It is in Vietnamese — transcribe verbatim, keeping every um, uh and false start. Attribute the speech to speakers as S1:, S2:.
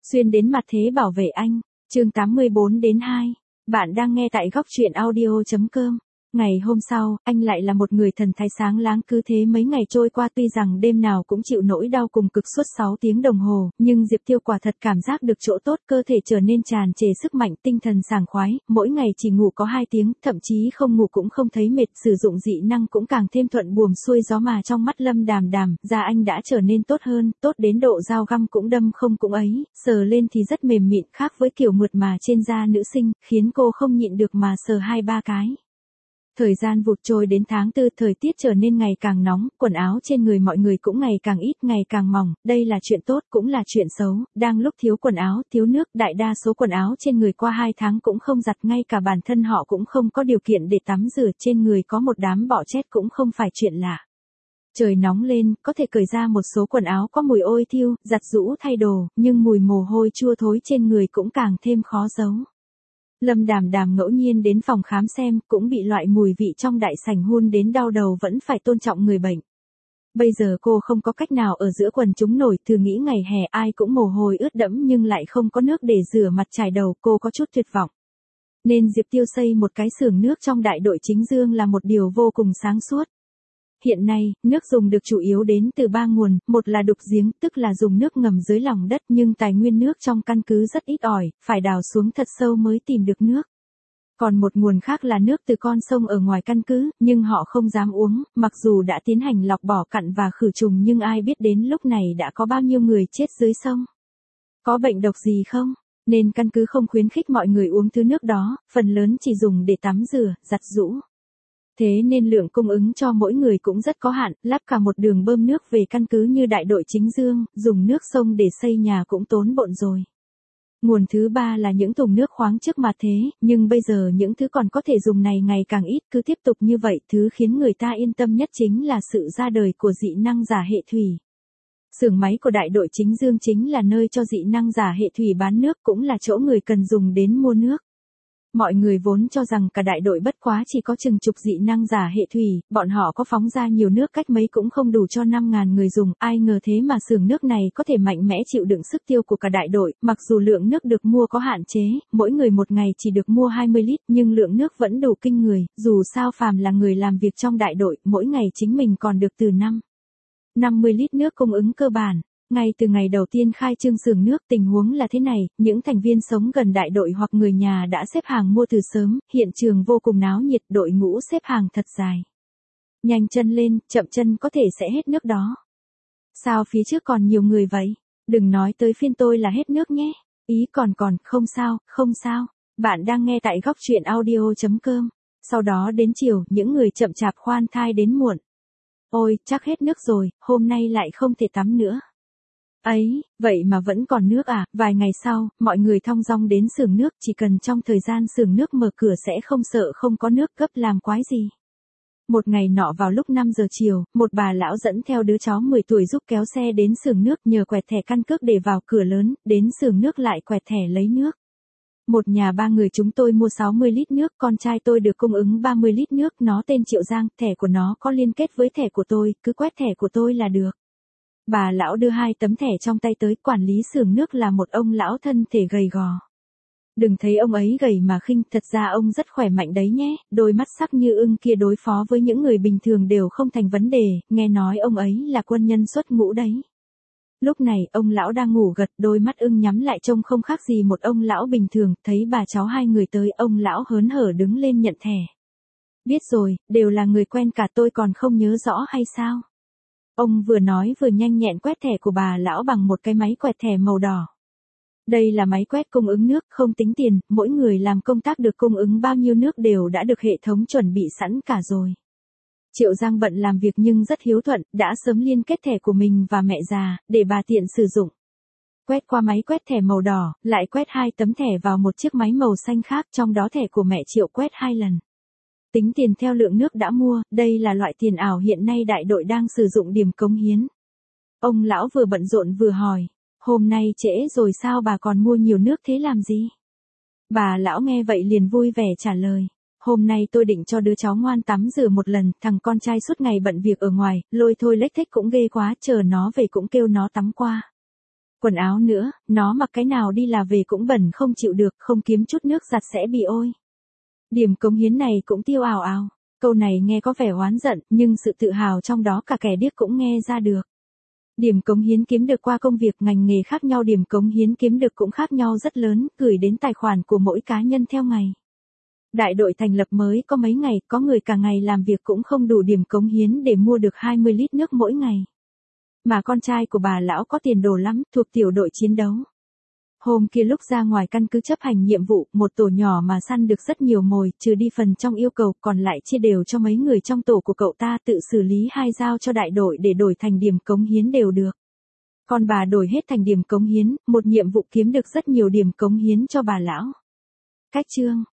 S1: Xuyên đến mặt thế bảo vệ anh, chương tám mươi bốn đến hai. Bạn đang nghe tại góc truyện audio chấm com. Ngày hôm sau, anh lại là một người thần thái sáng láng, cứ thế mấy ngày trôi qua, tuy rằng đêm nào cũng chịu nỗi đau cùng cực suốt sáu tiếng đồng hồ, nhưng Diệp Tiêu quả thật cảm giác được chỗ tốt, cơ thể trở nên tràn trề sức mạnh, tinh thần sảng khoái, mỗi ngày chỉ ngủ có hai tiếng, thậm chí không ngủ cũng không thấy mệt, sử dụng dị năng cũng càng thêm thuận buồm xuôi gió, mà trong mắt Lâm Đàm Đàm, da anh đã trở nên tốt hơn, tốt đến độ dao găm cũng đâm không cũng ấy, sờ lên thì rất mềm mịn, khác với kiểu mượt mà trên da nữ sinh, khiến cô không nhịn được mà sờ hai ba cái. Thời gian vụt trôi đến tháng tư, thời tiết trở nên ngày càng nóng, quần áo trên người mọi người cũng ngày càng ít, ngày càng mỏng, đây là chuyện tốt cũng là chuyện xấu, đang lúc thiếu quần áo, thiếu nước, đại đa số quần áo trên người qua hai tháng cũng không giặt, ngay cả bản thân họ cũng không có điều kiện để tắm rửa, trên người có một đám bọ chét cũng không phải chuyện lạ. Trời nóng lên, có thể cởi ra một số quần áo có mùi ôi thiêu, giặt giũ thay đồ, nhưng mùi mồ hôi chua thối trên người cũng càng thêm khó giấu. Lâm Đàm Đàm ngẫu nhiên đến phòng khám xem, cũng bị loại mùi vị trong đại sảnh hun đến đau đầu, vẫn phải tôn trọng người bệnh. Bây giờ cô không có cách nào ở giữa quần chúng nổi, thử nghĩ ngày hè ai cũng mồ hôi ướt đẫm nhưng lại không có nước để rửa mặt chải đầu, cô có chút tuyệt vọng. Nên Diệp Tiêu xây một cái xưởng nước trong đại đội chính dương là một điều vô cùng sáng suốt. Hiện nay, nước dùng được chủ yếu đến từ ba nguồn, một là đục giếng, tức là dùng nước ngầm dưới lòng đất, nhưng tài nguyên nước trong căn cứ rất ít ỏi, phải đào xuống thật sâu mới tìm được nước. Còn một nguồn khác là nước từ con sông ở ngoài căn cứ, nhưng họ không dám uống, mặc dù đã tiến hành lọc bỏ cặn và khử trùng, nhưng ai biết đến lúc này đã có bao nhiêu người chết dưới sông. Có bệnh độc gì không? Nên căn cứ không khuyến khích mọi người uống thứ nước đó, phần lớn chỉ dùng để tắm rửa, giặt giũ. Thế nên lượng cung ứng cho mỗi người cũng rất có hạn, lắp cả một đường bơm nước về căn cứ như đại đội chính dương, dùng nước sông để xây nhà cũng tốn bộn rồi. Nguồn thứ ba là những thùng nước khoáng trước mặt thế, nhưng bây giờ những thứ còn có thể dùng này ngày càng ít, cứ tiếp tục như vậy, thứ khiến người ta yên tâm nhất chính là sự ra đời của dị năng giả hệ thủy. Xưởng máy của đại đội chính dương chính là nơi cho dị năng giả hệ thủy bán nước, cũng là chỗ người cần dùng đến mua nước. Mọi người vốn cho rằng cả đại đội bất quá chỉ có chừng chục dị năng giả hệ thủy, bọn họ có phóng ra nhiều nước cách mấy cũng không đủ cho năm ngàn người dùng, ai ngờ thế mà xưởng nước này có thể mạnh mẽ chịu đựng sức tiêu của cả đại đội, mặc dù lượng nước được mua có hạn chế, mỗi người một ngày chỉ được mua hai mươi lít, nhưng lượng nước vẫn đủ kinh người, dù sao phàm là người làm việc trong đại đội, mỗi ngày chính mình còn được từ năm năm mươi lít nước cung ứng cơ bản. Ngay từ ngày đầu tiên khai trương xưởng nước, tình huống là thế này, những thành viên sống gần đại đội hoặc người nhà đã xếp hàng mua từ sớm, hiện trường vô cùng náo nhiệt, đội ngũ xếp hàng thật dài. Nhanh chân lên, chậm chân có thể sẽ hết nước đó. Sao phía trước còn nhiều người vậy? Đừng nói tới phiên tôi là hết nước nhé. Ý còn còn, không sao, không sao. Bạn đang nghe tại góc truyện audio chấm com. Sau đó đến chiều, những người chậm chạp khoan thai đến muộn. Ôi, chắc hết nước rồi, hôm nay lại không thể tắm nữa. Ấy, vậy mà vẫn còn nước à? Vài ngày sau, mọi người thong dong đến xưởng nước, chỉ cần trong thời gian xưởng nước mở cửa sẽ không sợ không có nước, gấp làm quái gì. Một ngày nọ vào lúc năm giờ chiều, một bà lão dẫn theo đứa cháu mười tuổi giúp kéo xe đến xưởng nước, nhờ quẹt thẻ căn cước để vào cửa lớn, đến xưởng nước lại quẹt thẻ lấy nước. Một nhà ba người chúng tôi mua sáu mươi lít nước, con trai tôi được cung ứng ba mươi lít nước, nó tên Triệu Giang, thẻ của nó có liên kết với thẻ của tôi, cứ quét thẻ của tôi là được. Bà lão đưa hai tấm thẻ trong tay tới, quản lý xưởng nước là một ông lão thân thể gầy gò. Đừng thấy ông ấy gầy mà khinh, thật ra ông rất khỏe mạnh đấy nhé, đôi mắt sắc như ưng kia đối phó với những người bình thường đều không thành vấn đề, nghe nói ông ấy là quân nhân xuất ngũ đấy. Lúc này, ông lão đang ngủ gật, đôi mắt ưng nhắm lại trông không khác gì một ông lão bình thường, thấy bà cháu hai người tới, ông lão hớn hở đứng lên nhận thẻ. Biết rồi, đều là người quen cả, tôi còn không nhớ rõ hay sao? Ông vừa nói vừa nhanh nhẹn quét thẻ của bà lão bằng một cái máy quẹt thẻ màu đỏ. Đây là máy quét cung ứng nước, không tính tiền, mỗi người làm công tác được cung ứng bao nhiêu nước đều đã được hệ thống chuẩn bị sẵn cả rồi. Triệu Giang bận làm việc nhưng rất hiếu thuận, đã sớm liên kết thẻ của mình và mẹ già, để bà tiện sử dụng. Quét qua máy quét thẻ màu đỏ, lại quét hai tấm thẻ vào một chiếc máy màu xanh khác, trong đó thẻ của mẹ Triệu quét hai lần. Tính tiền theo lượng nước đã mua, đây là loại tiền ảo hiện nay đại đội đang sử dụng điểm cống hiến. Ông lão vừa bận rộn vừa hỏi, hôm nay trễ rồi sao bà còn mua nhiều nước thế làm gì? Bà lão nghe vậy liền vui vẻ trả lời, hôm nay tôi định cho đứa cháu ngoan tắm rửa một lần, thằng con trai suốt ngày bận việc ở ngoài, lôi thôi lếch thếch cũng ghê quá, chờ nó về cũng kêu nó tắm qua. Quần áo nữa, nó mặc cái nào đi là về cũng bẩn không chịu được, không kiếm chút nước giặt sẽ bị ôi. Điểm cống hiến này cũng tiêu ào ào. Câu này nghe có vẻ oán giận, nhưng sự tự hào trong đó cả kẻ điếc cũng nghe ra được. Điểm cống hiến kiếm được qua công việc ngành nghề khác nhau, điểm cống hiến kiếm được cũng khác nhau rất lớn, gửi đến tài khoản của mỗi cá nhân theo ngày. Đại đội thành lập mới có mấy ngày, có người cả ngày làm việc cũng không đủ điểm cống hiến để mua được hai mươi lít nước mỗi ngày. Mà con trai của bà lão có tiền đồ lắm, thuộc tiểu đội chiến đấu. Hôm kia lúc ra ngoài căn cứ chấp hành nhiệm vụ, một tổ nhỏ mà săn được rất nhiều mồi, trừ đi phần trong yêu cầu, còn lại chia đều cho mấy người trong tổ của cậu ta, tự xử lý hai giao cho đại đội để đổi thành điểm cống hiến đều được. Còn bà đổi hết thành điểm cống hiến, một nhiệm vụ kiếm được rất nhiều điểm cống hiến cho bà lão. Cách chương